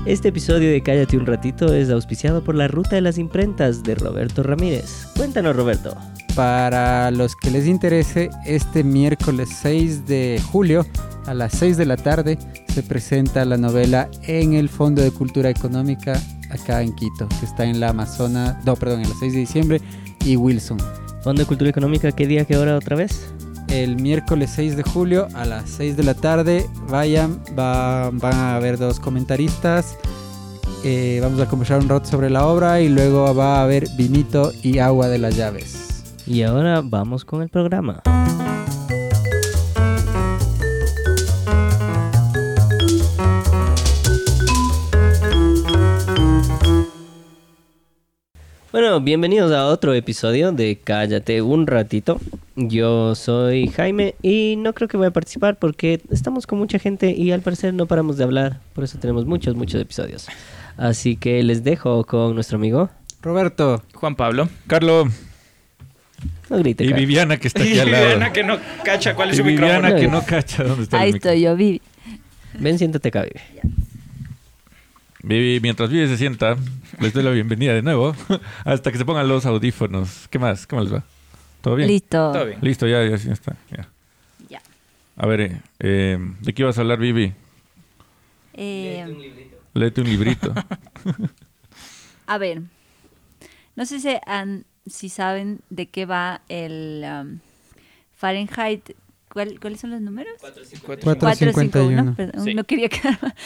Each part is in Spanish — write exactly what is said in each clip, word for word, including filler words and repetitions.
Este episodio de Cállate un ratito es auspiciado por la Ruta de las Imprentas de Roberto Ramírez. Cuéntanos, Roberto. Para los que les interese, este miércoles seis de julio a las seis de la tarde se presenta la novela en el Fondo de Cultura Económica acá en Quito, que está en la Amazona, no, perdón, en la seis de diciembre y Wilson. Fondo de Cultura Económica, ¿qué día, qué hora otra vez? El miércoles seis de julio a las seis de la tarde, vayan, va, van a haber dos comentaristas, eh, vamos a conversar un rato sobre la obra y luego va a haber vinito y agua de las llaves. Y ahora vamos con el programa. Bueno, bienvenidos a otro episodio de Cállate un ratito. Yo soy Jaime y no creo que voy a participar porque estamos con mucha gente y al parecer no paramos de hablar. Por eso tenemos muchos, muchos episodios. Así que les dejo con nuestro amigo Roberto, Juan Pablo, Carlos. No grite, Y Carlos. Viviana, que está aquí y al lado. Viviana que no cacha cuál es Y su Viviana, micrófono. que no cacha dónde está Ahí el micrófono. estoy yo, Vivi. Ven, siéntate acá, Vivi. Vivi, mientras Vivi se sienta, les doy la bienvenida de nuevo. Hasta que se pongan los audífonos. ¿Qué más? ¿Cómo les va? ¿Todo bien? Listo. Todo bien. Listo, ya, ya, ya está. Ya. Ya. A ver, eh, eh, ¿de qué ibas a hablar, Vivi? Eh, Léete un librito. a ver, no sé si, han- si saben de qué va el um, Fahrenheit. ¿Cuál- ¿Cuáles son los números? cuatrocientos cincuenta y uno. Perdón, Sí. no quería quedar mal.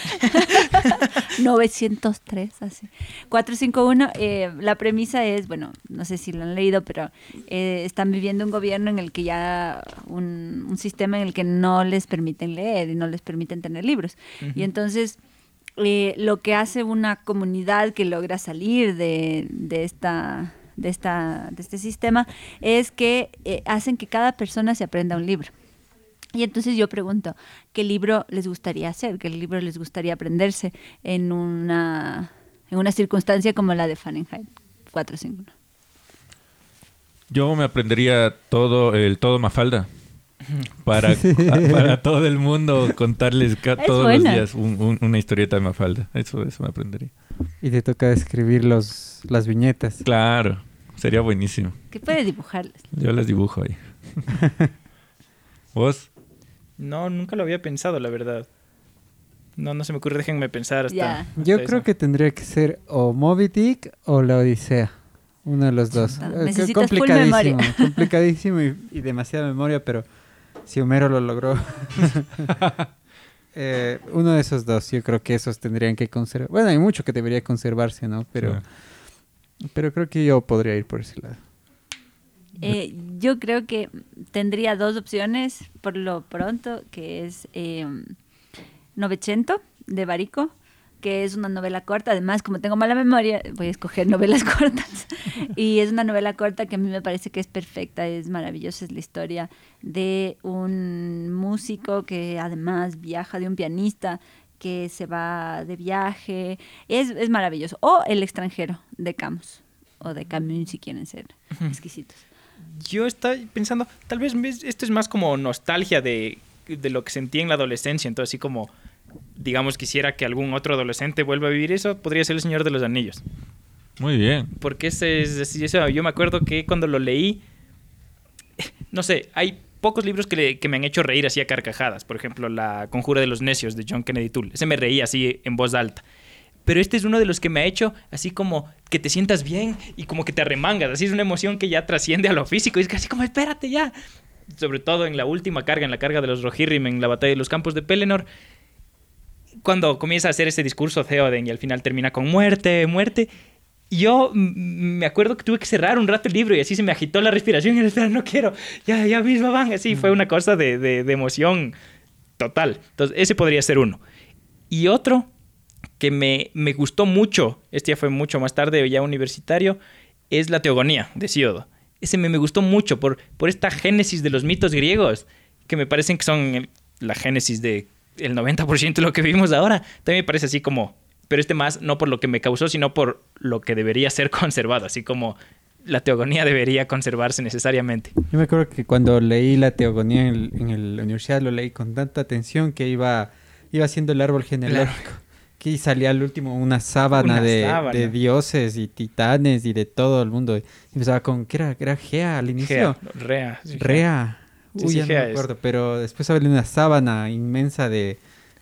novecientos tres, así. cuatrocientos cincuenta y uno, eh, la premisa es, bueno, no sé si lo han leído, pero eh, están viviendo un gobierno en el que ya, un, un sistema en el que no les permiten leer y no les permiten tener libros. Y entonces, eh, lo que hace una comunidad que logra salir de, de esta... De, esta, de este sistema es que eh, hacen que cada persona se aprenda un libro. Y entonces yo pregunto, ¿qué libro les gustaría hacer? ¿Qué libro les gustaría aprenderse en una, en una circunstancia como la de Fahrenheit cuatrocientos cincuenta y uno? Yo me aprendería todo, el todo Mafalda. Para, para todo el mundo contarles ca- Es todos buena. los días un- un- una historieta de Mafalda. Eso, eso me aprendería. y te toca escribir los, las viñetas. Claro, sería buenísimo. ¿Qué puede dibujarles? Yo las dibujo ahí. ¿Vos? No, nunca lo había pensado, la verdad. No, no se me ocurre, déjenme pensar hasta... Ya. hasta Yo eso. creo que tendría que ser o Moby Dick o La Odisea. Uno de los dos. Ah, Eh, necesitas full complicadísimo, memoria. complicadísimo y, y demasiada memoria, pero si Homero lo logró. Eh, uno de esos dos, yo creo que esos tendrían que conservar. Bueno, hay mucho que debería conservarse, ¿no? Pero, Sí. pero creo que yo podría ir por ese lado. Eh, yo creo que tendría dos opciones por lo pronto, que es eh, Novecento, de Barico, que es una novela corta. Además, como tengo mala memoria, voy a escoger novelas cortas. Y es una novela corta que a mí me parece que es perfecta, es maravillosa. Es la historia de un músico que además viaja, de un pianista que se va de viaje. Es, es maravilloso. O El extranjero, de Camus, o de Camus, si quieren ser exquisitos. Yo estaba pensando, tal vez ves, esto es más como nostalgia de, de lo que sentí en la adolescencia. Entonces, así como, digamos, quisiera que algún otro adolescente vuelva a vivir eso, podría ser El Señor de los Anillos. Muy bien. Porque ese es, es- eso, yo me acuerdo que cuando lo leí, no sé, hay pocos libros que, le- que me han hecho reír así a carcajadas. Por ejemplo, La Conjura de los Necios, de John Kennedy Toole. Ese me reía así en voz alta. Pero este es uno de los que me ha hecho así como que te sientas bien y como que te arremangas. Así es una emoción que ya trasciende a lo físico. Es casi como, espérate ya. Sobre todo en la última carga, en la carga de los Rohirrim, en la batalla de los campos de Pelennor. Cuando comienza a hacer ese discurso Theoden y al final termina con muerte, muerte. Yo mm, me acuerdo que tuve que cerrar un rato el libro y así se me agitó la respiración. Y era, espera, no quiero. Ya, ya mismo van. Así fue una cosa de, de, de emoción total. Entonces, ese podría ser uno. Y otro que me, me gustó mucho, este ya fue mucho más tarde, ya universitario, es La Teogonía, de Hesíodo. Ese me, me gustó mucho por, por esta génesis de los mitos griegos, que me parecen que son el- la génesis de el noventa por ciento de lo que vivimos ahora. También me parece así como, pero este más no por lo que me causó, sino por lo que debería ser conservado, así como la teogonía debería conservarse necesariamente. Yo me acuerdo que cuando leí la teogonía en, el- en el- la universidad lo leí con tanta atención que iba, iba haciendo el árbol genealógico. aquí salía al último una sábana, Una de, sábana. de dioses y titanes y de todo el mundo. Y empezaba con, ¿qué era? ¿Era Gea al inicio? Gea, Rea. sí, Gea. Rea. Sí, Uy, sí, ya no Gea me es. acuerdo, pero después había una sábana inmensa de,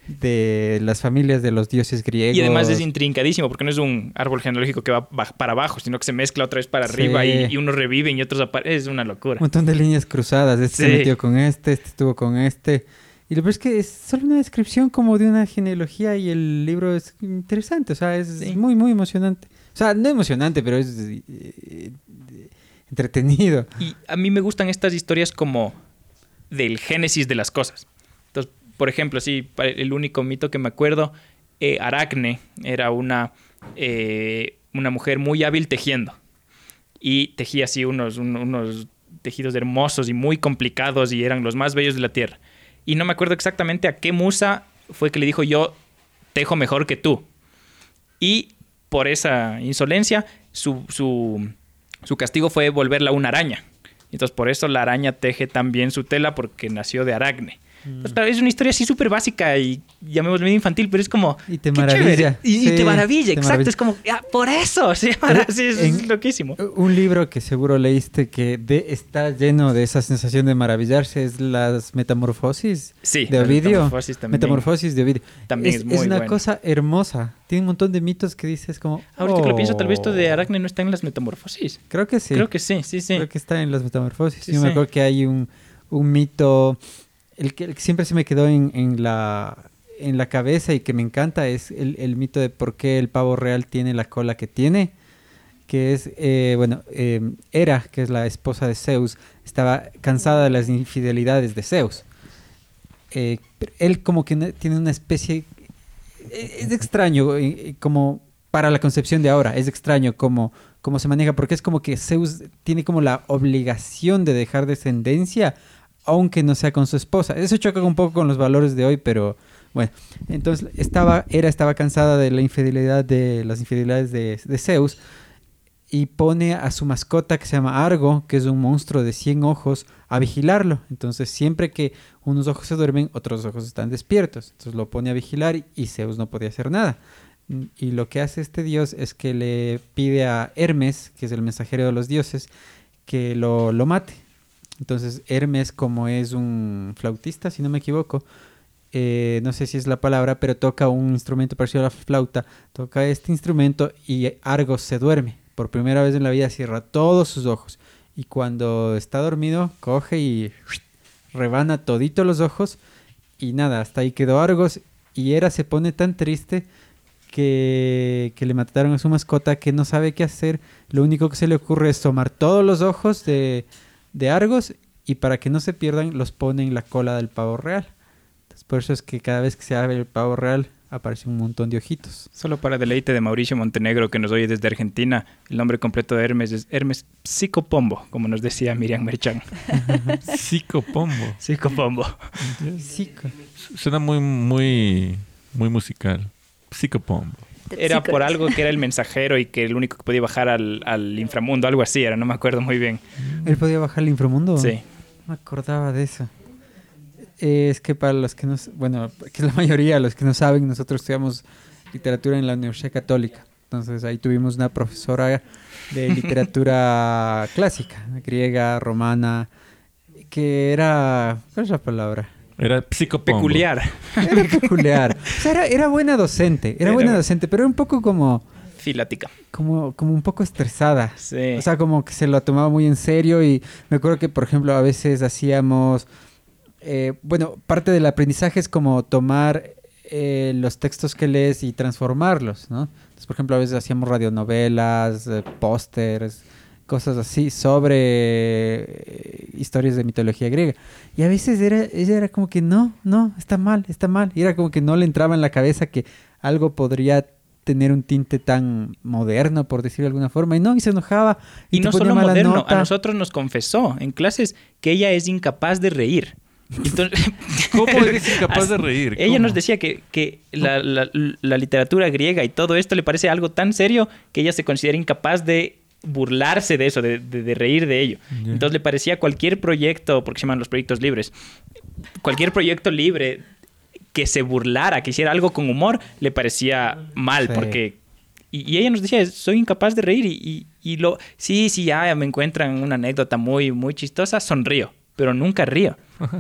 de las familias de los dioses griegos. Y además es intrincadísimo porque no es un árbol genealógico que va ba- para abajo, sino que se mezcla otra vez para Sí. arriba y, y unos reviven y otros aparecen. Es una locura. Un montón de líneas cruzadas. Este se Sí. metió con este, este estuvo con este. Y lo peor es que es solo una descripción como de una genealogía y el libro es interesante. O sea, es Sí. muy, muy emocionante. O sea, no emocionante, pero es eh, eh, entretenido. Y a mí me gustan estas historias como del génesis de las cosas. Entonces, por ejemplo, sí, pa- el único mito que me acuerdo, eh, Aracne era una, eh, una mujer muy hábil tejiendo. Y tejía así unos, un- unos tejidos hermosos y muy complicados y eran los más bellos de la tierra. Y no me acuerdo exactamente a qué musa fue que le dijo yo tejo mejor que tú. Y por esa insolencia, su, su, su castigo fue volverla una araña. Entonces, por eso la araña teje tan bien su tela, porque nació de Aracne. Entonces, claro, es una historia así súper básica y llamémoslo medio infantil, pero es como... Y te qué maravilla. chévere. Y, y Sí, te maravilla, te exacto. maravilla. Es como, ah, por eso. Sí, para- sí, es, En- es loquísimo. Un libro que seguro leíste que de, está lleno de esa sensación de maravillarse es Las Metamorfosis Sí, de las Ovidio. Metamorfosis también. Metamorfosis de Ovidio. También es, es muy es una bueno. cosa hermosa. Tiene un montón de mitos que dices como... Ahorita que lo pienso, tal vez esto de "Oh". Aracne no está en las metamorfosis. Creo que sí. Creo que sí, sí, sí. Creo que está en Las Metamorfosis. Sí, Yo me sí. acuerdo que hay un, un mito, el que, el que siempre se me quedó en, en, la, en la cabeza y que me encanta, es el, el mito de por qué el pavo real tiene la cola que tiene. Que es, eh, bueno, eh, Hera, que es la esposa de Zeus, estaba cansada de las infidelidades de Zeus. Eh, pero él como que ne- tiene una especie... eh, Es extraño, eh, eh, como para la concepción de ahora, es extraño cómo, cómo se maneja, porque es como que Zeus tiene como la obligación de dejar descendencia, aunque no sea con su esposa. Eso choca un poco con los valores de hoy, pero bueno. Entonces, estaba, Hera estaba cansada de la infidelidad, de las infidelidades de, de Zeus, y pone a su mascota que se llama Argo, que es un monstruo de cien ojos, a vigilarlo. Entonces, siempre que unos ojos se duermen, otros ojos están despiertos. Entonces, lo pone a vigilar y, y Zeus no podía hacer nada. Y lo que hace este dios es que le pide a Hermes, que es el mensajero de los dioses, que lo, lo mate. Entonces, Hermes, como es un flautista, si no me equivoco, eh, no sé si es la palabra, pero toca un instrumento parecido a la flauta, toca este instrumento y Argos se duerme. Por primera vez en la vida cierra todos sus ojos. Y cuando está dormido, coge y rebana todito los ojos. Y nada, hasta ahí quedó Argos. Y Hera se pone tan triste que, que le mataron a su mascota, que no sabe qué hacer. Lo único que se le ocurre es tomar todos los ojos de, de Argos y para que no se pierdan los pone en la cola del pavo real. Entonces, por eso es que cada vez que se abre el pavo real aparece un montón de ojitos. Solo para deleite de Mauricio Montenegro, que nos oye desde Argentina, el nombre completo de Hermes es Hermes Psicopombo, como nos decía Miriam Merchan. Psicopombo. Psicopombo. Sí, co- Suena muy, muy, muy musical. Psicopombo. Era por algo que era el mensajero y que el único que podía bajar al, al inframundo, algo así era, no me acuerdo muy bien. ¿Él podía bajar al inframundo? Sí. No me acordaba de eso. Eh, es que para los que no... Bueno, que la mayoría de los que no saben, nosotros estudiamos literatura en la Universidad Católica. Entonces ahí tuvimos una profesora de literatura clásica, griega, romana, que era... ¿Cuál es la palabra? Era psicopombo. Peculiar. Era peculiar. O sea, era, era buena docente, era Era buena bu- docente, pero era un poco como... Filática. como, como un poco estresada. Sí. O sea, como que se lo tomaba muy en serio y me acuerdo que, por ejemplo, a veces hacíamos... eh, bueno, parte del aprendizaje es como tomar eh, los textos que lees y transformarlos, ¿no? Entonces, por ejemplo, a veces hacíamos radionovelas, eh, pósters, cosas así sobre eh, historias de mitología griega. Y a veces era, ella era como que no, no, está mal, está mal. Y era como que no le entraba en la cabeza que algo podría tener un tinte tan moderno, por decirlo de alguna forma. Y no, y se enojaba. Y, Y, te no ponía solo mala moderno, nota. a nosotros nos confesó en clases que ella es incapaz de reír. Entonces, ¿Cómo eres incapaz de reír? ella ¿Cómo? nos decía que, que la, la- la literatura griega y todo esto le parece algo tan serio que ella se considera incapaz de burlarse de eso, de, de- de reír de ello. Ya. Entonces le parecía cualquier proyecto, porque se llaman los proyectos libres, cualquier proyecto libre que se burlara, que hiciera algo con humor, le parecía mal, Sí. porque... Y, y ella nos decía, soy incapaz de reír y, y, y lo... Sí, sí, ya me encuentran una anécdota muy, muy chistosa, sonrío, pero nunca río.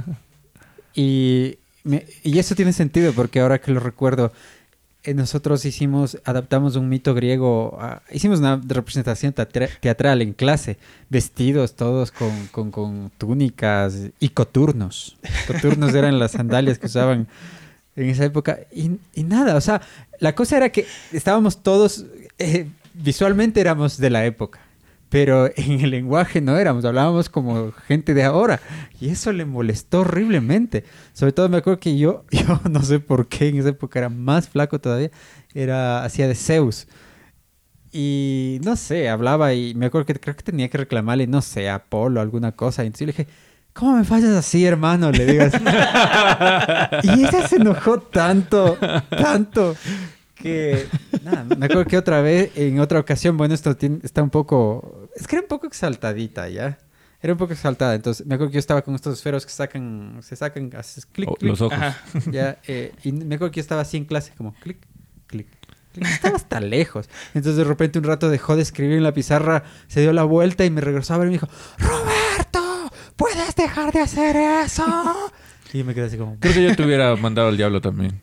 Y, me- y eso tiene sentido porque ahora que lo recuerdo, eh, nosotros hicimos, adaptamos un mito griego, a- hicimos una representación teatra- teatral en clase, vestidos todos con, con, con túnicas y coturnos. Coturnos eran las sandalias que usaban en esa época. Y, y nada, o sea, la cosa era que estábamos todos, eh, visualmente éramos de la época. Pero en el lenguaje no éramos, hablábamos como gente de ahora. Y eso le molestó horriblemente. Sobre todo me acuerdo que yo, yo no sé por qué en esa época era más flaco todavía, era hacía de Zeus. Y no sé, hablaba y me acuerdo que creo que tenía que reclamarle, no sé, a Apolo, alguna cosa. Y entonces yo le dije, ¿cómo me fallas así, hermano? Le digo así. Y ella se enojó tanto, tanto. Que, nada, me acuerdo que otra vez, en otra ocasión, bueno, esto tiene- está un poco, es que era un poco exaltadita, ¿ya? Era un poco exaltada, entonces me acuerdo que yo estaba con estos esferos que sacan, se sacan, haces clic, O- clic, los ojos. Ajá. ya, eh, y me acuerdo que yo estaba así en clase, como clic, clic, clic. Estaba hasta lejos. Entonces de repente un rato dejó de escribir en la pizarra, se dio la vuelta y me regresó a ver y me dijo, ¡Roberto! ¿Puedes dejar de hacer eso? Y yo me quedé así como... Creo que yo te hubiera mandado al diablo también.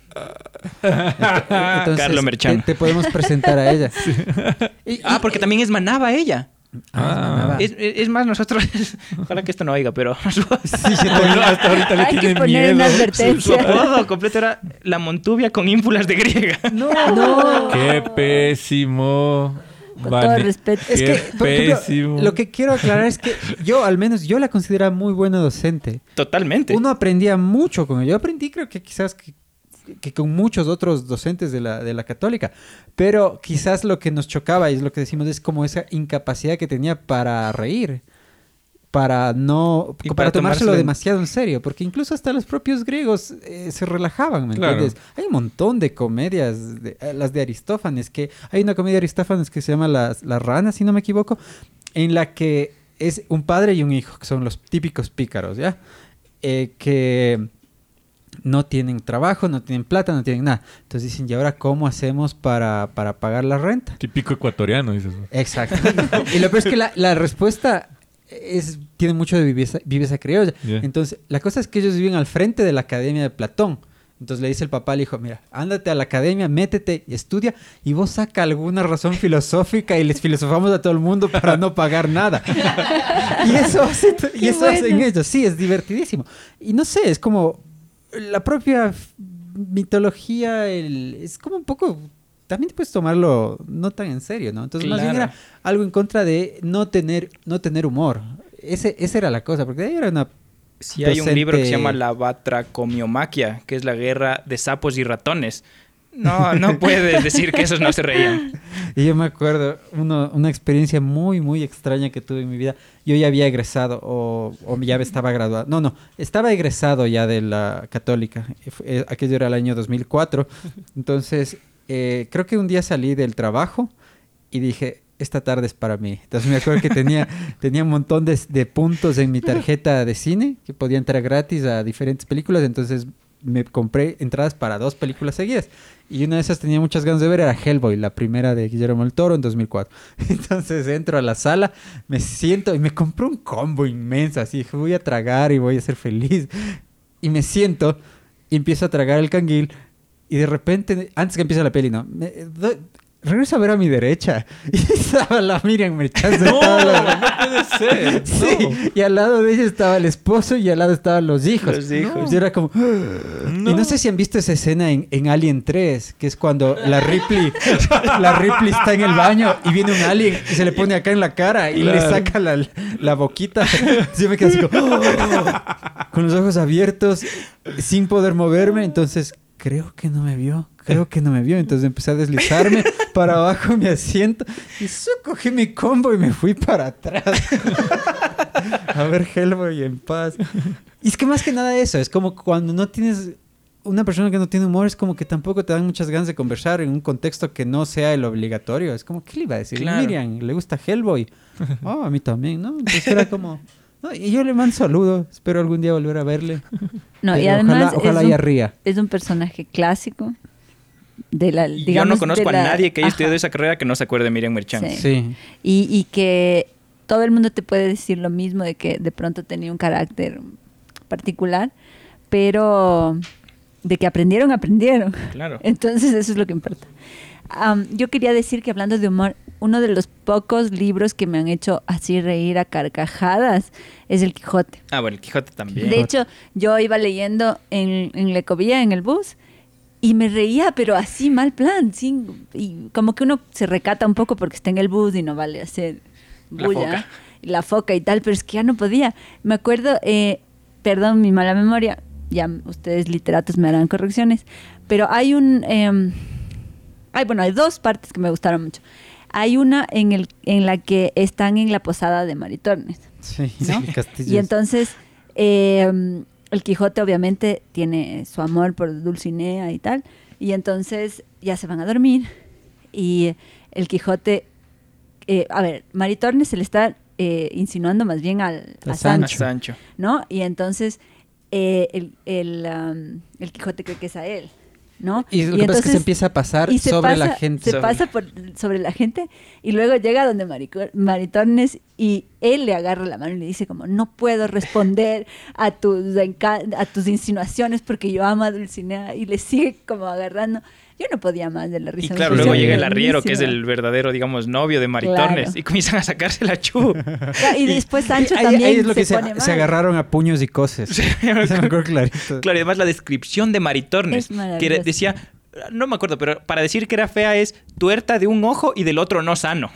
Entonces, Carlo Merchan. Te, te podemos presentar a ella. Y- Ah, y- porque también es manaba ella. Ah, Es, es- es más, nosotros... Ojalá que esto no oiga, pero... Su, Hasta ahorita le Hay que tiene poner una miedo. su advertencia. apodo completo era la Montuvia con ínfulas de griega. No, no. Qué pésimo. Con Vane- todo respeto. Es Qué que, por ejemplo, pésimo. lo que quiero aclarar es que yo, al menos, yo la considero muy buena docente. Totalmente. Uno aprendía mucho con ella. Yo aprendí, creo que quizás que, que con muchos otros docentes de la, de la católica. Pero quizás lo que nos chocaba, y es lo que decimos, es como esa incapacidad que tenía para reír. Para no... Y para, para tomárselo tomárselo- demasiado en serio. Porque incluso hasta los propios griegos eh, se relajaban, ¿me Claro. entiendes? Hay un montón de comedias, de- eh, las de Aristófanes, que... Hay una comedia de Aristófanes que se llama Las, Las ranas, si no me equivoco, en la que es un padre y un hijo, que son los típicos pícaros, ¿ya? Eh, que no tienen trabajo, no tienen plata, no tienen nada. Entonces dicen, ¿y ahora cómo hacemos para, para pagar la renta? Típico ecuatoriano, dices. Exacto. Y lo peor es que la, la respuesta es, tiene mucho de viveza, viveza criolla. Yeah. Entonces, la cosa es que ellos viven al frente de la academia de Platón. Entonces le dice el papá al hijo, mira, ándate a la academia, métete y estudia y vos saca alguna razón filosófica y les filosofamos a todo el mundo para no pagar nada. Y eso, hace- y Qué eso bueno. hacen ellos, sí, es divertidísimo. Y no sé, es como la propia f- mitología, el- es como un poco... También puedes tomarlo no tan en serio, ¿no? Entonces, más bien Claro. era algo en contra de no tener, no tener humor. Ese, esa era la cosa, porque de ahí era una... Sí, hay un docente- libro que se llama La Batracomiomaquia, que es la guerra de sapos y ratones. No, no puedes decir que esos no se reían. Y yo me acuerdo uno- una experiencia muy, muy extraña que tuve en mi vida. Yo ya había egresado o, o ya estaba graduado. No, no, estaba egresado ya de la católica. Eh, Aquello era el año dos mil cuatro. Entonces, eh, creo que un día salí del trabajo y dije, esta tarde es para mí. Entonces me acuerdo que tenía, tenía un montón de, de puntos en mi tarjeta de cine que podía entrar gratis a diferentes películas. Entonces me compré entradas para dos películas seguidas. Y una de esas tenía muchas ganas de ver, era Hellboy, la primera de Guillermo del Toro en dos mil cuatro. Entonces entro a la sala, me siento y me compré un combo inmenso. Así dije, voy a tragar y voy a ser feliz. Y me siento y empiezo a tragar el canguil. Y de repente, antes que empiece la peli, ¿no? Me, do- regreso a ver a mi derecha. Y estaba la Miriam Merchan sentada a la- no puede ser. Sí, y al lado de ella estaba el esposo y al lado estaban los hijos. Los hijos. Yo era como... Y no sé si han visto esa escena en, en Alien tres, que es cuando la Ripley, la Ripley está en el baño y viene un alien y se le pone acá en la cara y le Claro. saca la, la boquita. Yo me quedé así como... con los ojos abiertos, sin poder moverme. Entonces, creo que no me vio. Creo que no me vio. Entonces empecé a deslizarme para abajo de mi asiento y so, cogí mi combo y me fui para atrás. A ver Hellboy en paz. Y es que más que nada eso, es como cuando no tienes... Una persona que no tiene humor es como que tampoco te dan muchas ganas de conversar en un contexto que no sea el obligatorio. Es como, ¿qué le iba a decir? Claro. Miriam, ¿le gusta Hellboy? Oh, a mí también, ¿no? Entonces era como... No, y yo le mando saludo. Espero algún día volver a verle. No, y Pero además ojalá, ojalá es, ella un, ría. es un personaje clásico de la, Yo digamos, no conozco de la- a nadie que haya Ajá. estudiado esa carrera que no se acuerde de Miriam Merchant. Sí. Sí. Y, y que todo el mundo te puede decir lo mismo, de que de pronto tenía un carácter particular, pero de que aprendieron, aprendieron. Claro. Entonces eso es lo que importa. Am, yo quería decir que hablando de humor, uno de los pocos libros que me han hecho así reír a carcajadas es El Quijote. Ah, bueno, el Quijote también. De hecho, yo iba leyendo en, en la ecovía, en el bus, y me reía, pero así mal plan, sin, y como que uno se recata un poco porque está en el bus y no vale hacer La bulla, foca. y la foca y tal, pero es que ya no podía. Me acuerdo, eh, perdón mi mala memoria, ya ustedes literatos me harán correcciones, pero hay un, eh, hay, bueno, hay dos partes que me gustaron mucho. Hay una en, el, en la que están en la posada de Maritornes. Sí, ¿no? sí, Castillo. Y entonces eh, el Quijote obviamente tiene su amor por Dulcinea y tal, y entonces ya se van a dormir y el Quijote, eh, a ver, Maritornes se le está eh, insinuando más bien al, A a A Sancho, Sancho. ¿no? Y entonces eh, el, el, um, el Quijote cree que es a él, ¿no? Y lo que pasa es que se empieza a pasar y se sobre pasa- la gente. Se Sobre- pasa por, sobre la gente y luego llega donde Marico- Maritornes y él le agarra la mano y le dice como, no puedo responder a tus, enca- a tus insinuaciones porque yo amo a Dulcinea, y le sigue como agarrando. Yo no podía más de la Y risa. me claro, pareció luego llega el arriero, que es buenísima. el verdadero, digamos, novio de Maritornes, Claro. y comienzan a sacarse la chu. Ya, y después Sancho ahí, también ahí es lo se que se, pone se mal. agarraron a puños y coses. Sí. Se me acuerdo clarito. Claro, y además la descripción de Maritornes, Es que maravilloso. era- decía, no me acuerdo, pero para decir que era fea es tuerta de un ojo y del otro no sano.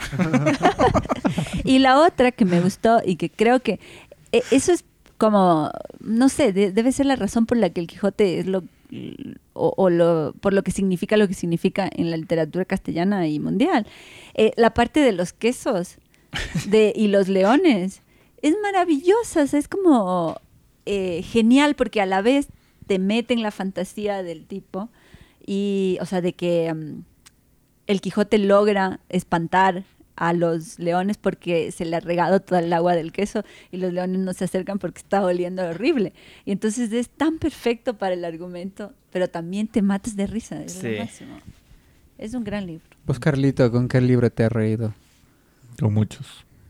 Y la otra que me gustó y que creo que eh, eso es como, no sé, de- debe ser la razón por la que el Quijote es lo, o, o lo, por lo que significa lo que significa en la literatura castellana y mundial. Eh, la parte de los quesos de, y los leones es maravillosa, o sea, es como eh, genial porque a la vez te mete en la fantasía del tipo y, o sea, de que um, el Quijote logra espantar a los leones porque se le ha regado toda el agua del queso y los leones no se acercan porque está oliendo horrible. Y entonces es tan perfecto para el argumento, pero también te matas de risa. Es Sí. lo máximo. Es un gran libro. Pues Carlito, ¿con qué libro te has reído? Con muchos.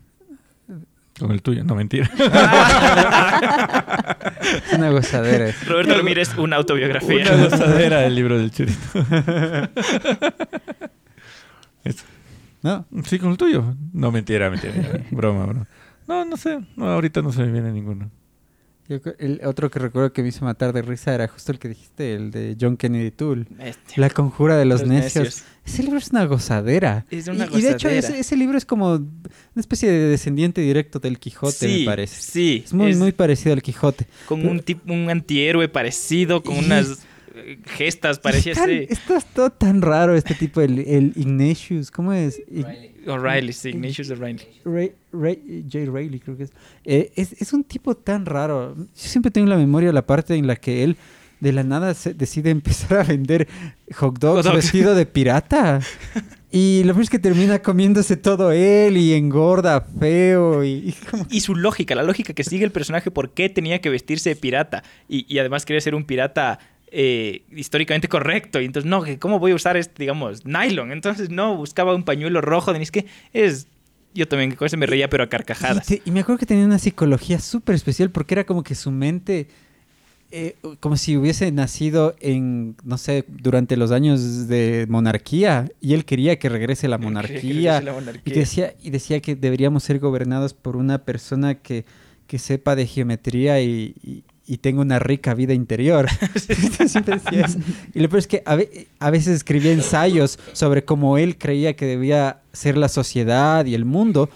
Con el tuyo, no mentira. Es una gozadera. Roberto Ramírez, una autobiografía. Una gozadera del libro del churito. Eso. ¿No? Sí, con el tuyo. No, mentira, mentira. Broma, broma. No, no sé. No, ahorita no se me viene ninguno. Yo creo- el otro que recuerdo que me hizo matar de risa era justo el que dijiste, el de John Kennedy Toole. Bestia. La conjura de los, Los necios. necios. Ese libro es una gozadera. Es una y, y de hecho gozadera. ese, ese libro es como una especie de descendiente directo del Quijote, Sí, me parece. sí. Es muy, es muy parecido al Quijote. Como un, tipo, un antihéroe parecido, con Y- unas eh, gestas, parecía Es tan- ser. Esto es todo tan raro, este tipo, el, el Ignatius, ¿cómo es? Ig- O'Reilly, sí, Ignatius O'Reilly. Ray, Ray- J. Reilly, creo que es. Eh, es. Es un tipo tan raro. Yo siempre tengo en la memoria la parte en la que él de la nada se decide empezar a vender hot dogs, Hot dogs. vestido de pirata. Y lo peor es que termina comiéndose todo él y engorda feo y, y como- Y su lógica, la lógica que sigue el personaje, por qué tenía que vestirse de pirata. Y, y además quería ser un pirata eh, históricamente correcto. Y entonces, no, que ¿cómo voy a usar este, digamos, nylon? Entonces, no, buscaba un pañuelo rojo. Es que es... Yo también con eso me reía, pero a Y, carcajadas. te- y me acuerdo que tenía una psicología súper especial porque era como que su mente, eh, como si hubiese nacido en, no sé, durante los años de monarquía y él quería que regrese la Quería que monarquía. regrese la monarquía. Y, que decía, y decía que deberíamos ser gobernados por una persona que, que sepa de geometría y, y- y tenga una rica vida interior. Siempre decía eso. Y lo peor es que a, ve- a veces escribía ensayos sobre cómo él creía que debía ser la sociedad y el mundo.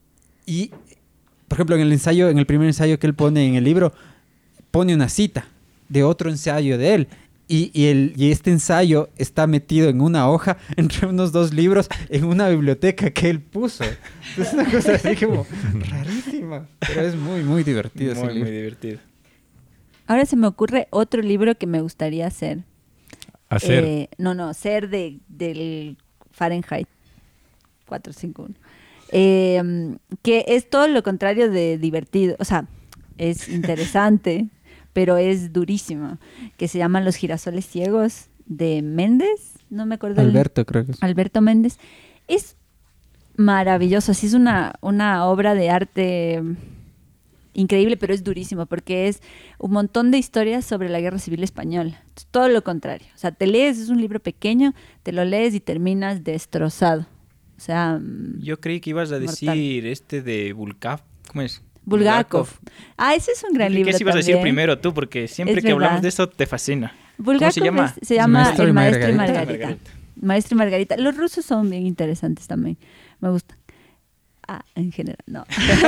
Y, por ejemplo, en el ensayo, en el primer ensayo que él pone en el libro, pone una cita de otro ensayo de él. Y, y, el, y este ensayo está metido en una hoja entre unos dos libros en una biblioteca que él puso. Es una cosa así como rarísima. Pero es muy, muy divertido ese Muy, libro. muy divertido. Ahora se me ocurre otro libro que me gustaría hacer. Hacer. Eh, no, no, ser de, del Fahrenheit cuatrocientos cincuenta y uno. eh, que es todo lo contrario de divertido. O sea, es interesante, pero es durísimo. Que se llama Los girasoles ciegos de Méndez. No me acuerdo. Alberto, el... creo que es. Alberto Méndez. Es maravilloso. Sí, es una, una obra de arte increíble, pero es durísimo porque es un montón de historias sobre la Guerra Civil Española. Entonces, todo lo contrario. O sea, te lees, es un libro pequeño, te lo lees y terminas destrozado. O sea... Yo creí que ibas a decir mortal. Este de Bulgakov. ¿Cómo es? Bulgakov. Ah, ese es un gran libro. ¿Qué ibas también. a decir primero tú? Porque siempre es que verdad. hablamos de eso te fascina. Bulgakov ¿Cómo se llama? Es, se llama Maestro El y Maestro y Margarita. Margarita. Margarita. Maestro y Margarita. Los rusos son bien interesantes también. Me gustan. Ah, en general, no.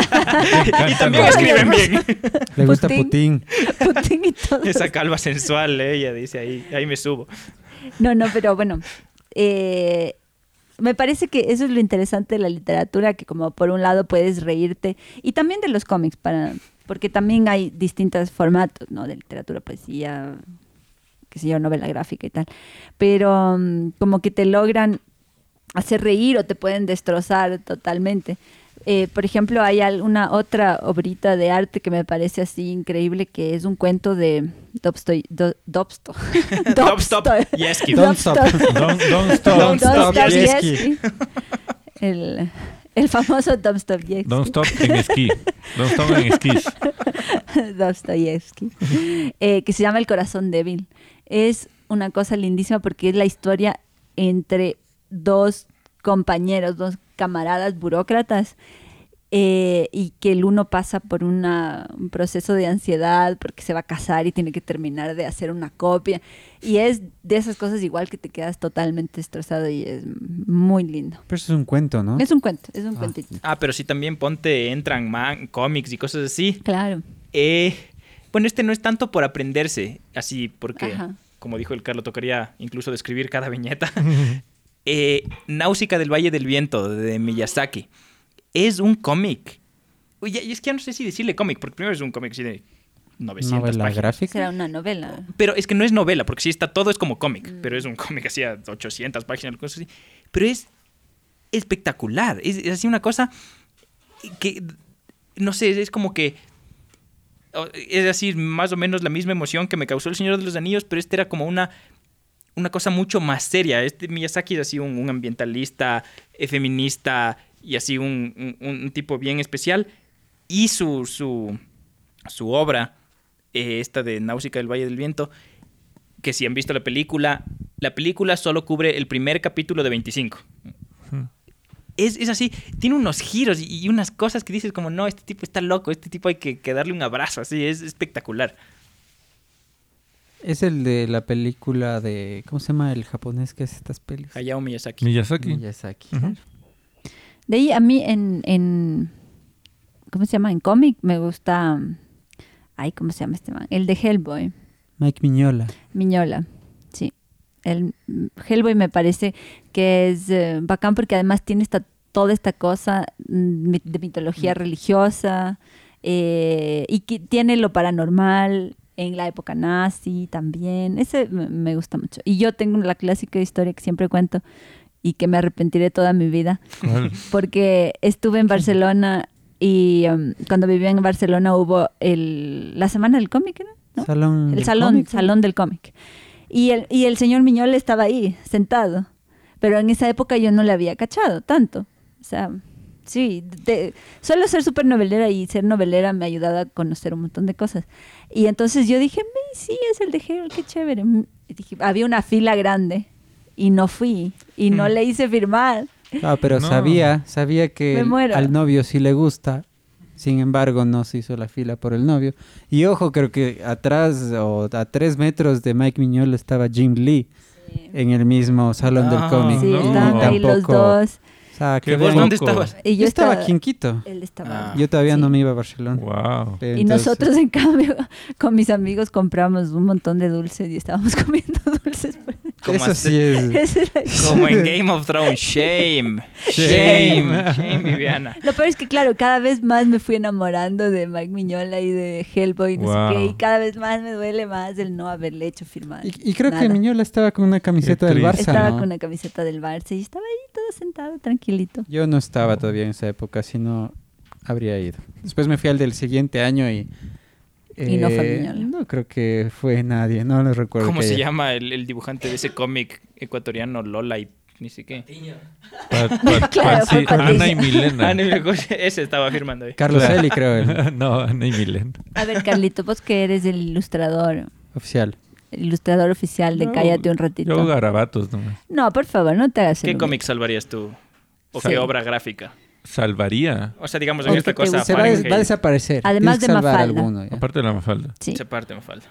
Y también escriben bien. Le gusta Putin. Putin. Putin y todo. Esa calva sensual, eh, ella dice ahí, ahí me subo. No, no, pero bueno, eh, me parece que eso es lo interesante de la literatura, que como por un lado puedes reírte, y también de los cómics, para, porque también hay distintos formatos, ¿no? De literatura, poesía, qué sé yo, novela gráfica y tal, pero um, como que te logran hacer reír o te pueden destrozar totalmente. Eh, por ejemplo, hay alguna otra obrita de arte que me parece así increíble, que es un cuento de Dobstoy, Do, Dobsto. Dobstoyevsky. Don't stop. Don't, don't stop. Don't stop. Dostoyevsky. El, el famoso Dostoyevsky. Don't stop en esquí. Don't stop en esquís. Dostoyevsky. Eh, que se llama El corazón débil. Es una cosa lindísima porque es la historia entre dos compañeros, dos camaradas burócratas, eh, y que el uno pasa por una, un proceso de ansiedad porque se va a casar y tiene que terminar de hacer una copia, y es de esas cosas igual que te quedas totalmente destrozado y es muy lindo. Pero eso es un cuento, ¿no? Es un cuento, es un Ah. cuentito. Ah, pero sí también ponte, entran man, cómics y cosas así. Claro. Eh, bueno, este no es tanto por aprenderse, así, porque, Ajá. como dijo el Carlos, tocaría incluso describir cada viñeta. Eh, Náusica del Valle del Viento, de Miyazaki. Es un cómic. Oye, y es que ya no sé si decirle cómic, porque primero es un cómic así de novecientas Novela páginas. gráfica. Será una novela. Pero es que no es novela, porque sí está todo es como cómic, mm. pero es un cómic así a ochocientas páginas, cosas así. Pero es espectacular. Es, es así una cosa que, no sé, es como que... Es así, más o menos la misma emoción que me causó El Señor de los Anillos, pero este era como una... una cosa mucho más seria. Este Miyazaki es así un, un ambientalista, eh, feminista y así un, un, un tipo bien especial. Y su, su, su obra, eh, esta de Náusica del Valle del Viento, que si han visto la película, la película solo cubre el primer capítulo de veinticinco. Hmm. Es, es así, tiene unos giros y, y unas cosas que dices como, no, este tipo está loco, este tipo hay que, que darle un abrazo, así, es espectacular. Es el de la película de... ¿Cómo se llama el japonés que hace estas pelis? Hayao Miyazaki. Miyazaki. Miyazaki. Uh-huh. Claro. De ahí a mí en, en ¿cómo se llama? En cómic me gusta... Ay, ¿cómo se llama este man? El de Hellboy. Mike Miñola. Miñola, sí. El Hellboy me parece que es eh, bacán porque además tiene esta, toda esta cosa mm, de mitología mm. religiosa eh, y que tiene lo paranormal en la época nazi también. Ese me, me gusta mucho. Y yo tengo la clásica historia que siempre cuento y que me arrepentiré toda mi vida. ¿Cuál? Porque estuve en Barcelona y um, cuando vivía en Barcelona hubo el, la semana del cómic, ¿no? Salón El del salón, cómic. salón del cómic. Y el, y el señor Miñola estaba ahí, sentado. Pero en esa época yo no le había cachado tanto. O sea, sí, de, suelo ser súper novelera y ser novelera me ha ayudado a conocer un montón de cosas. Y entonces yo dije, sí, es el de Hegel, qué chévere. Y dije, había una fila grande y no fui y no Mm. le hice firmar. Ah, pero No. sabía, sabía que Me el- muero. al novio sí le gusta. Sin embargo, no se hizo la fila por el novio. Y ojo, creo que atrás o a tres metros de Mike Miñola estaba Jim Lee en el mismo salón Ah, del cómic. Sí, no. estaban ahí los Tampoco- dos. O sea, ¿Qué que ¿Vos vean- dónde loco. estabas? Y Yo yo estaba estaba aquí en Quito. Él estaba. Ah. Yo todavía Sí. no me iba a Barcelona. Wow. Pero Y entonces- nosotros, en cambio, con mis amigos compramos un montón de dulces y estábamos comiendo dulces. Como Eso hace- sí es... Esa es la- Como en Game of Thrones. Shame. Shame. Shame, Viviana. Lo peor es que, claro, cada vez más me fui enamorando de Mike Miñola y de Hellboy y no Wow. sé qué. Y cada vez más me duele más el no haberle hecho firmar. Y, y creo nada. que Miñola estaba con una camiseta Qué del triste. Barça, Estaba ¿no? con una camiseta del Barça y estaba ahí todo sentado, tranquilito. Yo no estaba todavía en esa época, si no habría ido. Después me fui al del siguiente año y... Y no fue eh, Miñola. No creo que fue nadie, no lo recuerdo. ¿Cómo que se haya- llama el, el dibujante de ese cómic ecuatoriano, Lola y ni sé qué? Pa- pa- Claro, pa- fue sí, Patricia. Ana y Milena. Ah, no, ese estaba firmando ahí. Carlos Eli, creo, el No, Ana y Milena. A ver, Carlito, vos que eres el ilustrador, oficial. el ilustrador oficial de No, Cállate un ratito. Yo garabatos nomás. No, por favor, no te hagas ¿Qué el cómic salvarías tú? ¿O Sí. qué obra gráfica? Salvaría. O sea, digamos, en O esta que te cosa... guste. Se va, a des- Fahrenheit, va a desaparecer. Además Tienes que de salvar Mafalda. alguno, ya. Aparte de la Mafalda. Sí. Esa parte me falta.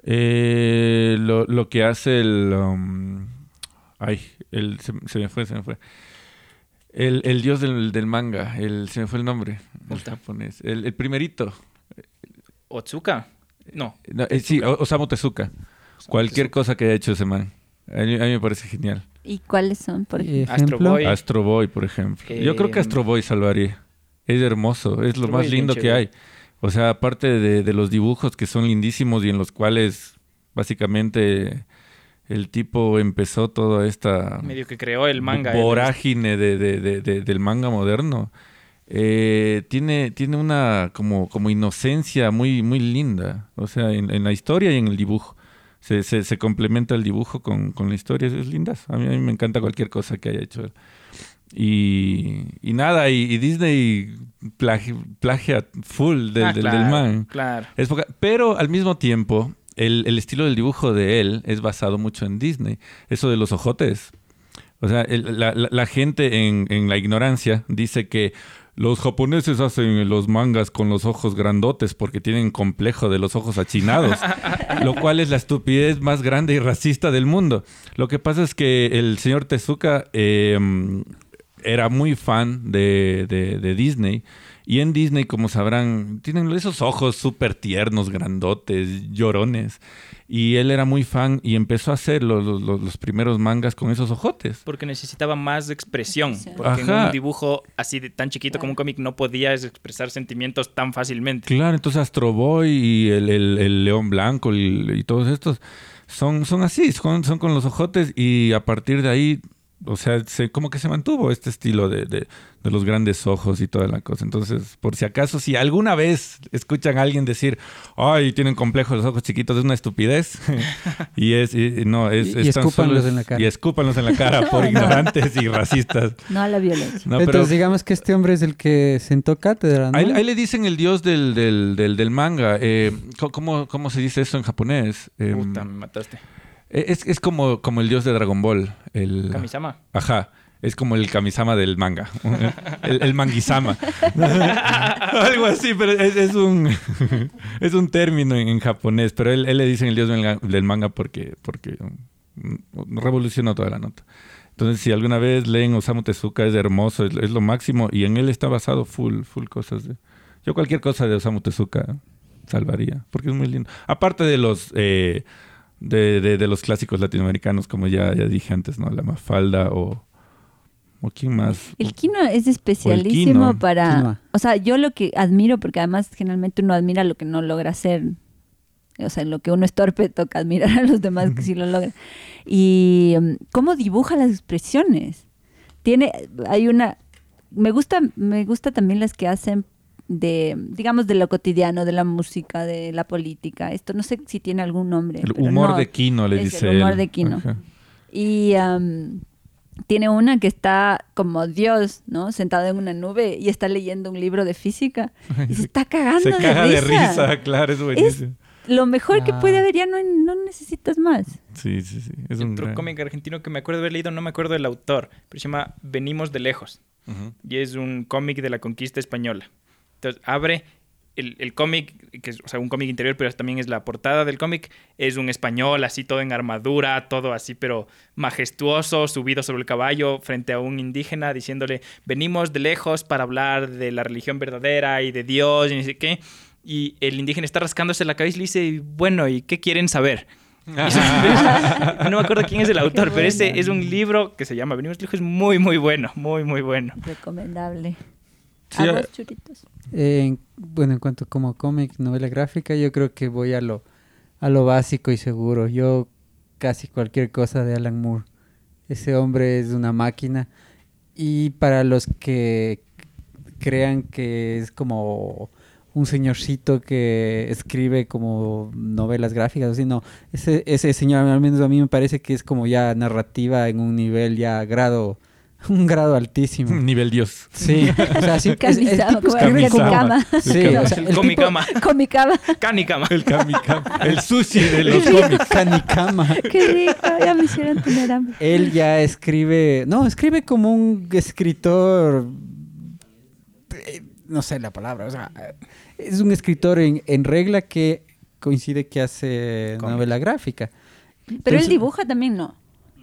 Eh, lo, lo que hace el... um, ay, el, se, se me fue, se me fue. El, el dios del, del manga. El, se me fue el nombre. El Puta. japonés. El, el primerito. ¿Otsuka? No. No, eh, sí, O- Osamu Tezuka. Cualquier cosa que haya hecho ese man. A mí, a mí me parece genial. ¿Y cuáles son? Por ejemplo? Astro Boy. Eh, Astro Boy, por ejemplo. Yo creo que Eh, Astro Boy salvaría. Es hermoso. Es lo Astro Boy más es bien lindo que chévere. hay. O sea, aparte de, de los dibujos que son lindísimos y en los cuales básicamente el tipo empezó toda esta Medio que creó el manga. ¿eh? vorágine de, de- de- de- del manga moderno. Eh, tiene, tiene una como, como inocencia muy, muy linda. O sea, en, en la historia y en el dibujo. Se, se, se complementa el dibujo con, con la historia. Es linda. A mí, a mí me encanta cualquier cosa que haya hecho él. Y, y nada, y, y Disney plagi- plagia full del, Ah, del, claro, del man. Claro. Es poca- pero al mismo tiempo, el, el estilo del dibujo de él es basado mucho en Disney. Eso de los ojotes. O sea, el- la, la- la gente en, en la ignorancia dice que los japoneses hacen los mangas con los ojos grandotes porque tienen complejo de los ojos achinados, lo cual es la estupidez más grande y racista del mundo. Lo que pasa es que el señor Tezuka eh, era muy fan de, de- de Disney. Y en Disney, como sabrán, tienen esos ojos súper tiernos, grandotes, llorones. Y él era muy fan y empezó a hacer los, los- los primeros mangas con esos ojotes. Porque necesitaba más expresión. Sí. Porque en Ajá. un dibujo así de tan chiquito como un cómic no podías expresar sentimientos tan fácilmente. Claro, entonces Astro Boy y el, el- el León Blanco y, y todos estos son, son así, son, son con los ojotes y a partir de ahí, o sea, se, como que se mantuvo este estilo de, de- de los grandes ojos y toda la cosa. Entonces, por si acaso, si alguna vez escuchan a alguien decir, ay, tienen complejos los ojos chiquitos, es una estupidez. y es, y- y no, es... Y- y es tan escúpanlos solo- en la cara. Y escúpanlos en la cara por ignorantes y racistas. No a la violencia. No, Entonces, pero digamos que este hombre es el que sentó cátedra, ¿no? ahí, ahí le dicen el dios del, del, del, del manga. Eh, co- ¿cómo, ¿Cómo se dice eso en japonés? Eh, Puta, me mataste. es, es como, como el dios de Dragon Ball. El, Kamisama. Ajá. Es como el kamisama del manga. El, el manguisama. Algo así, pero es, es un es un término en, en japonés. Pero él, él le dice el dios del, ga- del manga porque, porque mm, revolucionó toda la nota. Entonces, si alguna vez leen Osamu Tezuka, es hermoso, es, es lo máximo. Y en él está basado full, full cosas. De, yo cualquier cosa de Osamu Tezuka salvaría, porque es muy lindo. Aparte de los... Eh, de, de, de los clásicos latinoamericanos, como ya, ya dije antes, ¿no? La Mafalda o... ¿O quién más? El Kino es especialísimo Kino. para... Kino. O sea, yo lo que admiro, porque además generalmente uno admira lo que no logra hacer. O sea, lo que uno es torpe toca admirar a los demás que sí lo logran. Y um, cómo dibuja las expresiones. Tiene, hay una... Me gusta, me gusta también las que hacen de, digamos, de lo cotidiano, de la música, de la política. Esto no sé si tiene algún nombre. El pero humor no, de Kino, le es dice el humor él. de Kino. Ajá. Y um, tiene una que está como Dios, ¿no? Sentado en una nube y está leyendo un libro de física y se está cagando Se de, caga risa. de risa, claro, es buenísimo. Lo mejor que Ah. puede haber, ya no, no necesitas más. Sí, sí, sí. Es un Otro gran- cómic argentino que me acuerdo de haber leído, no me acuerdo del autor, pero se llama Venimos de lejos. Ujú. Y es un cómic de la conquista española. Entonces, abre el, el cómic, que es, o sea, un cómic interior, pero también es la portada del cómic. Es un español así todo en armadura, todo así, pero majestuoso, subido sobre el caballo frente a un indígena, diciéndole, venimos de lejos para hablar de la religión verdadera y de Dios y no sé qué. Y el indígena está rascándose la cabeza y le dice, bueno, ¿y qué quieren saber? Y eso- no me acuerdo quién es el autor, Qué pero ese buena. es un libro que se llama Venimos de lejos, es muy, muy bueno, muy, muy bueno. Recomendable. Sí, ¿A eh, vos, churitos? Eh, en- bueno, en cuanto como cómic, novela gráfica, yo creo que voy a lo, a lo básico y seguro. Yo casi cualquier cosa de Alan Moore. Ese hombre es una máquina. Y para los que crean que es como un señorcito que escribe como novelas gráficas, así no. Ese, ese señor, al menos a mí me parece que es como ya narrativa en un nivel ya grado, un grado altísimo. Nivel Dios. Sí, o sea, sí, es- el Kamisama, tipo como escribe el como- Kamikama. Sí, o sea, el tipo- Komikama. Komikama. Kanikama. El kamikama. El sushi de los cómics. Kanikama. Qué rico, ya me hicieron tener hambre. Él ya escribe, no, escribe como un escritor, eh, no sé la palabra, o sea, es un escritor en, en regla que coincide que hace Cómics. novela gráfica. Pero él Entonces- dibuja también, ¿no?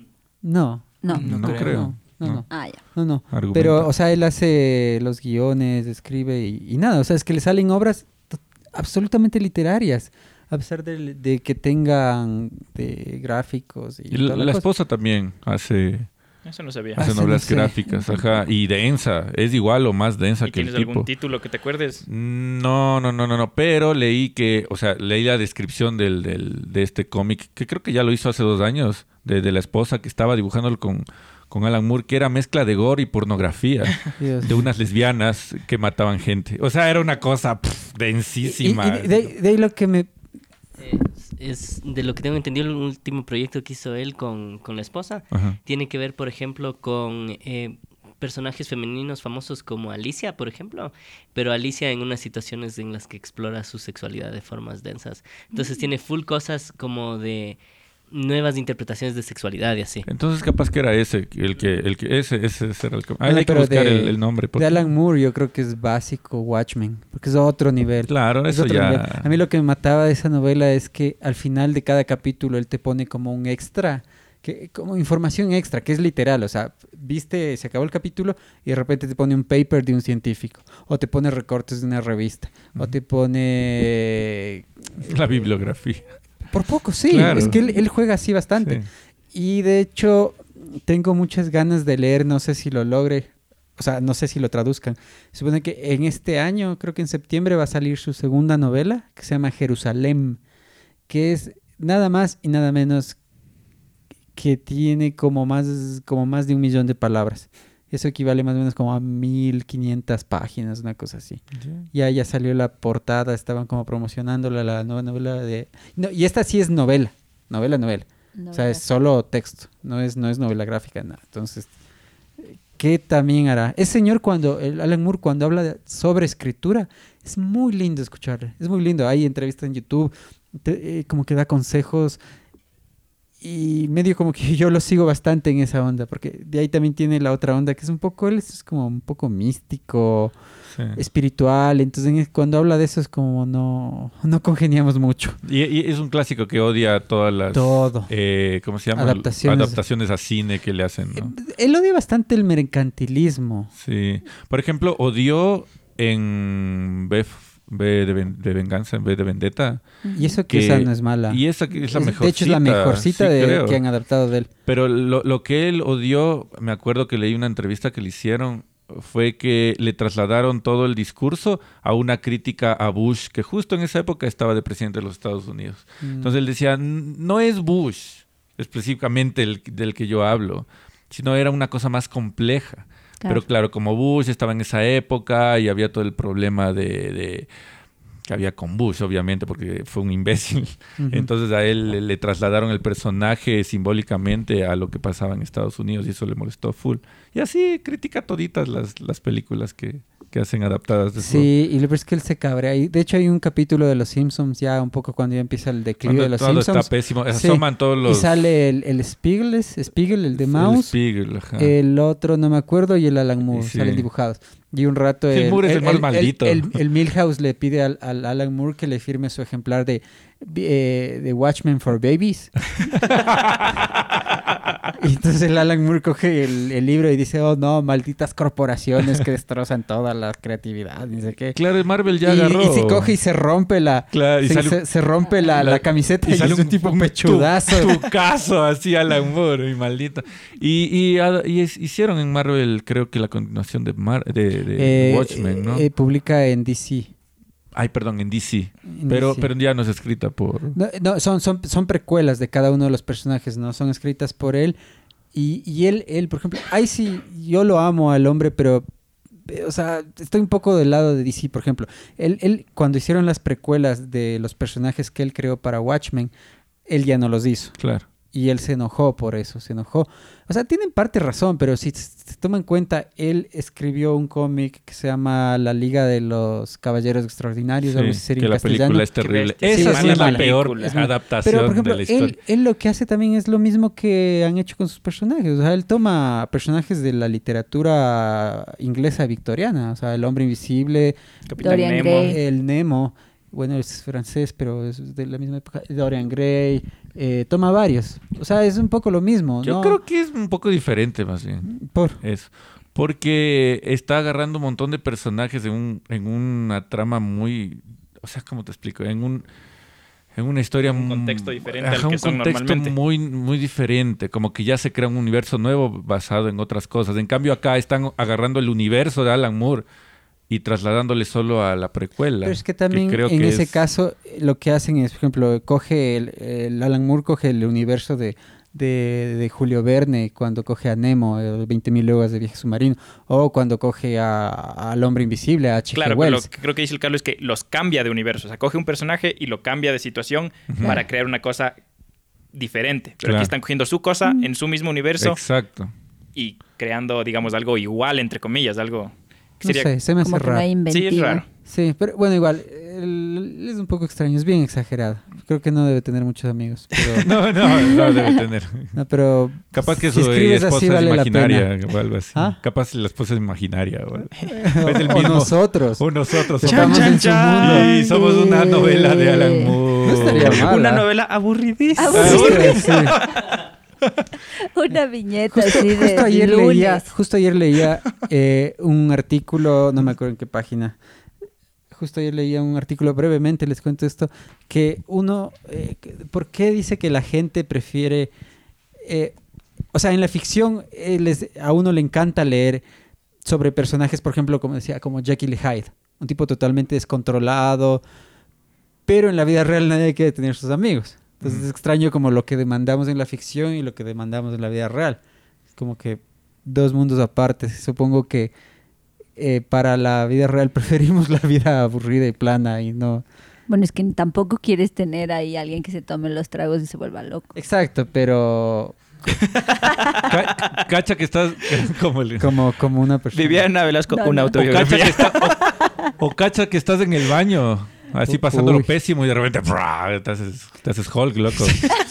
No, No. No, no creo. creo. No, no, No. no. Ah, ya. No, no. Argumenta. Pero, o sea, él hace los guiones, escribe y, y nada. O sea, es que le salen obras to- absolutamente literarias. A pesar de, de que tengan de gráficos y, Y la, toda la cosa. esposa también hace, Eso no sabía. Ah, hace sí, novelas no sé. gráficas, ajá, y densa, es igual o más densa ¿Y que el tienes algún tipo. título que te acuerdes? No, no, no, no, no, pero leí que, o sea, leí la descripción del, del, de este cómic, que creo que ya lo hizo hace dos años, de, de la esposa que estaba dibujándolo con, con Alan Moore, que era mezcla de gore y pornografía, Dios. de unas lesbianas que mataban gente. O sea, era una cosa pff, Y, densísima. y de, de ahí lo que me... Es, es de lo que tengo entendido, el último proyecto que hizo él con, con la esposa. Ajá. Tiene que ver, por ejemplo, con eh, personajes femeninos famosos como Alicia, por ejemplo. Pero Alicia en unas situaciones en las que explora su sexualidad de formas densas. Entonces tiene full cosas como de nuevas interpretaciones de sexualidad y así. Entonces capaz que era ese, el que, el que ese, ese, ese era el que... Ah, Bueno, hay que pero buscar de- el, el nombre. De porque- Alan Moore yo creo que es básico Watchmen, porque es otro nivel. Claro, Es eso otro ya... nivel. A mí lo que me mataba de esa novela es que al final de cada capítulo él te pone como un extra, que, como información extra, que es literal. O sea, viste, se acabó el capítulo y de repente te pone un paper de un científico, o te pone recortes de una revista, o te pone... La bibliografía. Por poco, sí. Claro. Es que él, él juega así bastante. Sí. Y de hecho, tengo muchas ganas de leer, no sé si lo logre, o sea, no sé si lo traduzcan. Se supone que en este año, creo que en septiembre, va a salir su segunda novela, que se llama Jerusalén, que es nada más y nada menos que tiene como más, como más de un millón de palabras. Eso equivale más o menos como a mil quinientas páginas, una cosa así. Ya, ya salió la portada, estaban como promocionándola, la nueva novela de... No, y esta sí es novela, novela, novela. O sea, es solo texto, no es, no es novela gráfica, nada. Entonces, ¿qué también hará? Ese señor cuando, el Alan Moore, cuando habla de- sobre escritura, es muy lindo escucharle, es muy lindo. Hay entrevistas en YouTube, te- eh, como que da consejos y medio como que yo lo sigo bastante en esa onda, porque de ahí también tiene la otra onda que es un poco, él es como un poco místico, Sí. espiritual, entonces en- cuando habla de eso es como no, no congeniamos mucho. Y, y es un clásico que odia todas las... Todo. eh, ¿Cómo se llama? Adaptaciones. Adaptaciones a cine que le hacen, ¿no? Él odia bastante el mercantilismo. Sí. Por ejemplo, odió en B, B de, ven- de Venganza, en B de Vendetta. Y eso que Que- esa no es mala. Y esa que es la Es- mejor. de hecho, es la mejorcita sí, de, creo. que han adaptado de él. Pero lo, lo que él odió, me acuerdo que leí una entrevista que le hicieron, fue que le trasladaron todo el discurso a una crítica a Bush, que justo en esa época estaba de presidente de los Estados Unidos. Mm. Entonces él decía, "N- no es Bush específicamente el, del que yo hablo, sino era una cosa más compleja. Claro. Pero claro, como Bush estaba en esa época y había todo el problema de... de- que había con Bush, obviamente, porque fue un imbécil. Ujú. Entonces a él le, le trasladaron el personaje simbólicamente a lo que pasaba en Estados Unidos y eso le molestó full. Y así critica toditas las, las películas que, que hacen adaptadas de su... Sí, y lo peor es que él se cabrea. Y de hecho hay un capítulo de Los Simpsons ya un poco cuando ya empieza el declive Cuando de Los todo Simpsons. está pésimo. Sí. Asoman todos los... Y sale el, el Spiegel, es- Spiegel, el de el Mouse. Spiegel, ajá. El otro no me acuerdo y el Alan Moore, Sí. salen dibujados. Y un rato Sí, el Moore es el más maldito. El, el Milhouse le pide al, al Alan Moore que le firme su ejemplar de, eh, de Watchmen for Babies. Y entonces el Alan Moore coge el, el libro y dice, oh no, malditas corporaciones que destrozan toda la creatividad, ni sé qué. Claro, Marvel ya y, agarró... y se coge y se rompe la, Claro, y se, sale- se- se rompe la, la- la camiseta y, sale es un tipo un pechudazo. Tu, tu caso, así Alan Moore, y maldito. Y, y, ah, y es- hicieron en Marvel, creo que la continuación de, Mar- de, de Eh, Watchmen, ¿no? eh, publica en D C. Ay, perdón, en D C. en Pero, D C. pero ya no es escrita por... No, no, son, son, son precuelas de cada uno de los personajes, ¿no? Son escritas por él Y, y él, él, por ejemplo, ahí sí, yo lo amo al hombre, pero, o sea, estoy un poco del lado de D C, por ejemplo. Él, él, cuando hicieron las precuelas de los personajes que él creó para Watchmen, él ya no los hizo. Claro. Y él se enojó por eso, se enojó. O sea, tiene en parte razón, pero si se toma en cuenta, él escribió un cómic que se llama La Liga de los Caballeros Extraordinarios. Sí, algo así sería que en la castellano. película es terrible. Qué bestia. Esa Sí, sí es es la mala. peor Es mala. adaptación Pero, por ejemplo, de la historia. él, él lo que hace también es lo mismo que han hecho con sus personajes. O sea, él toma personajes de la literatura inglesa victoriana. O sea, el hombre invisible, Capitán Dorian Nemo. Gray. el Nemo. Bueno, es francés, pero es de la misma época. Dorian Gray. Eh, toma varios. O sea, es un poco lo mismo. Yo ¿no? creo que es un poco diferente más bien. Por... Eso. Porque está agarrando un montón de personajes en, un, en una trama muy... O sea, ¿cómo te explico? En un... En una historia... Un muy- contexto diferente ajá, al que un son contexto normalmente. muy, muy diferente. Como que ya se crea un universo nuevo basado en otras cosas. En cambio, acá están agarrando el universo de Alan Moore y trasladándole solo a la precuela. Pero es que también creo en que ese es- caso eh, lo que hacen es, por ejemplo, coge el, el Alan Moore coge el universo de, de, de Julio Verne cuando coge a Nemo, eh, veinte mil leguas de viaje submarino, o cuando coge a- al hombre invisible, a H G Claro, pero lo Wells. que creo que dice el Carlos es que los cambia de universo. O sea, coge un personaje y lo cambia de situación Ujú. para crear una cosa diferente. Pero Claro. aquí están cogiendo su cosa en su mismo universo Exacto. y creando, digamos, algo igual, entre comillas, algo que No sería... sé, se me hace Como que raro. una inventiva. Sí, es raro. Sí, pero bueno, igual, el- es un poco extraño, es bien exagerado. Creo que no debe tener muchos amigos, pero, No, no, no debe tener. no, pero Capaz que si su escribes esposa así es vale la imaginaria pena. o algo así. ¿Ah? Capaz la esposa es imaginaria. O, algo. o, Es el o mismo. nosotros. o nosotros Estamos somos, en su mundo. y somos una novela de Alan Moore. No estaría mal. Una ¿ah? novela aburridísima. Aburridísima. Sí, sí. Una viñeta Justo, así de justo ayer lunes. leía, justo ayer leía eh, un artículo, no me acuerdo en qué página. Justo ayer leía un artículo, brevemente les cuento esto, que uno, eh, que- ¿por qué dice que la gente prefiere, eh, o sea, en la ficción eh, les- a uno le encanta leer sobre personajes, por ejemplo, como decía, como Jekyll y Hyde, un tipo totalmente descontrolado, pero en la vida real nadie quiere tener sus amigos. Entonces Ujú. es extraño como lo que demandamos en la ficción y lo que demandamos en la vida real. Es como que dos mundos aparte. Supongo que eh, para la vida real preferimos la vida aburrida y plana y no... Bueno, es que tampoco quieres tener ahí a alguien que se tome los tragos y se vuelva loco. Exacto, pero Ca- Cacha que estás como el... como, como una persona... Viviana Velasco, No, una no. O cacha, autobiografía. que está- o, o cacha que estás en el baño, así Uy. pasándolo pésimo y de repente ¡prá! te haces, te haces Hulk, loco.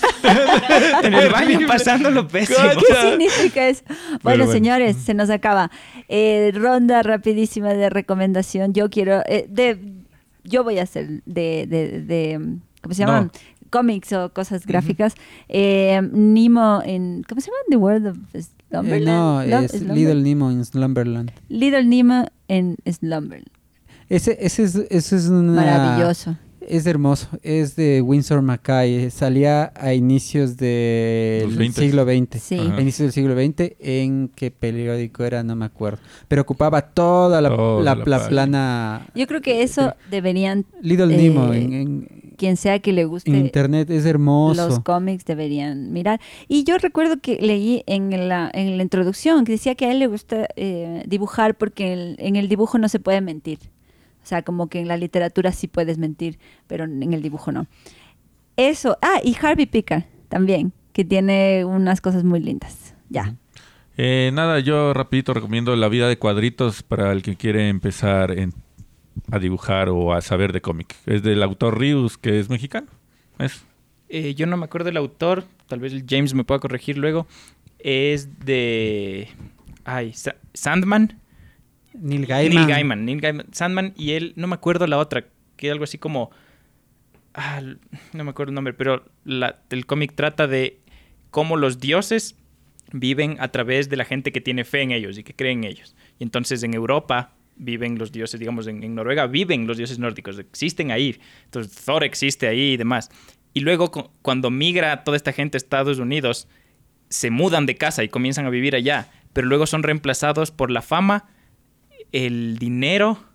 En el baño pasándolo pésimo. ¿Qué significa eso? Bueno, bueno. señores, se nos acaba. Eh, ronda rapidísima de recomendación. Yo quiero... eh, de, yo voy a hacer de... de, de ¿cómo se llaman? No. Cómics o cosas gráficas. Eh, Nemo en... ¿Cómo se llama? The World of Eh, Slumberland. no, Slum- es Slumber- Little Nemo en Slumberland. Little Nemo en Slumberland. Ese, ese, es, ese es una... Maravilloso. Es hermoso. Es de Winsor Mackay. Salía a inicios del Los veinte. siglo veinte. Sí. Ajá. A inicios del siglo veinte. ¿En qué periódico era? No me acuerdo. Pero ocupaba toda la, Toda la- la la página. plana. Yo creo que eso deberían, Little Eh, Nemo en, en- quien sea que le guste en internet. Es hermoso. los cómics, deberían mirar. Y yo recuerdo que leí en la, en la introducción que decía que a él le gusta eh, dibujar porque el- en el dibujo no se puede mentir. O sea, como que en la literatura sí puedes mentir, pero en el dibujo no. Eso. Ah, y Harvey Picker también, que tiene unas cosas muy lindas. Ya. Eh, nada, yo rapidito recomiendo La vida de cuadritos para el que quiere empezar en- a dibujar o a saber de cómic. Es del autor Rius, que es mexicano. Eso. Eh, yo no me acuerdo del autor, tal vez el James me pueda corregir luego. Es de... Ay, Sa- Sandman. Neil Gaiman. Neil Gaiman. Neil Gaiman. Sandman y él, no me acuerdo la otra, que algo así como... ah, no me acuerdo el nombre, pero la, el cómic trata de cómo los dioses viven a través de la gente que tiene fe en ellos y que cree en ellos. Y entonces en Europa viven los dioses, digamos, en, en Noruega viven los dioses nórdicos, existen ahí. Entonces Thor existe ahí y demás. Y luego cu- cuando migra toda esta gente a Estados Unidos, se mudan de casa y comienzan a vivir allá, pero luego son reemplazados por la fama, el dinero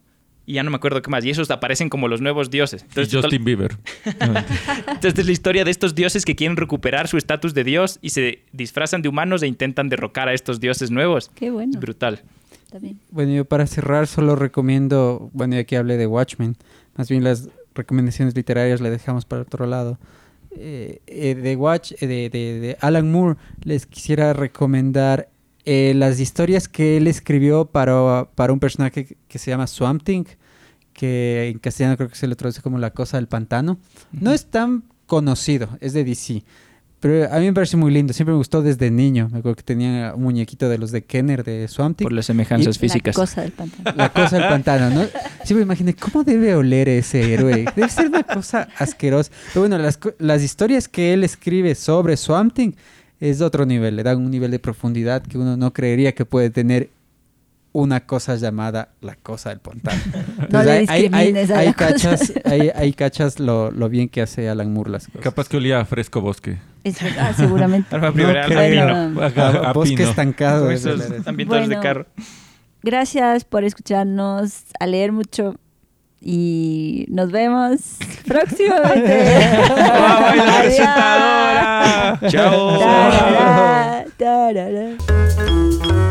y ya no me acuerdo qué más. Y esos aparecen como los nuevos dioses. Entonces, y Justin Bieber. Entonces es la historia de estos dioses que quieren recuperar su estatus de dios y se disfrazan de humanos e intentan derrocar a estos dioses nuevos. Qué bueno. Es brutal. Está bien. Bueno, yo para cerrar solo recomiendo, bueno, ya que hablé de Watchmen, más bien las recomendaciones literarias le dejamos para otro lado. Eh, eh, de Watch, eh, de, de, de Alan Moore, les quisiera recomendar eh, las historias que él escribió para, para un personaje que, que se llama Swamp Thing, que en castellano creo que se le traduce como La Cosa del Pantano. No es tan conocido, es de D C. Pero a mí me parece muy lindo. Siempre me gustó desde niño. Me acuerdo que tenía un muñequito de los de Kenner, de Swamp Thing. Por las semejanzas Y- físicas. La cosa del pantano. La Cosa del Pantano, ¿no? Siempre me imaginé cómo debe oler ese héroe. Debe ser una cosa asquerosa. Pero bueno, las, co- las historias que él escribe sobre Swamp Thing es de otro nivel. Le dan un nivel de profundidad que uno no creería que puede tener una cosa llamada La Cosa del Pantano. No le ahí- ahí- discrimines a ahí la cosa. cachas, ahí, ahí cachas lo, lo bien que hace Alan Moore las cosas. Capaz que olía a fresco bosque. Es verdad, seguramente. Arma primaveral No de creo. pino. Bueno, A- a Bosque pino. estancado. Con es esos el- ambientadores de Bueno. carro. gracias por escucharnos, a leer mucho y nos vemos próximamente. ¡Ay, la Adiós. presentadora! ¡Chao! Tarara, tarara.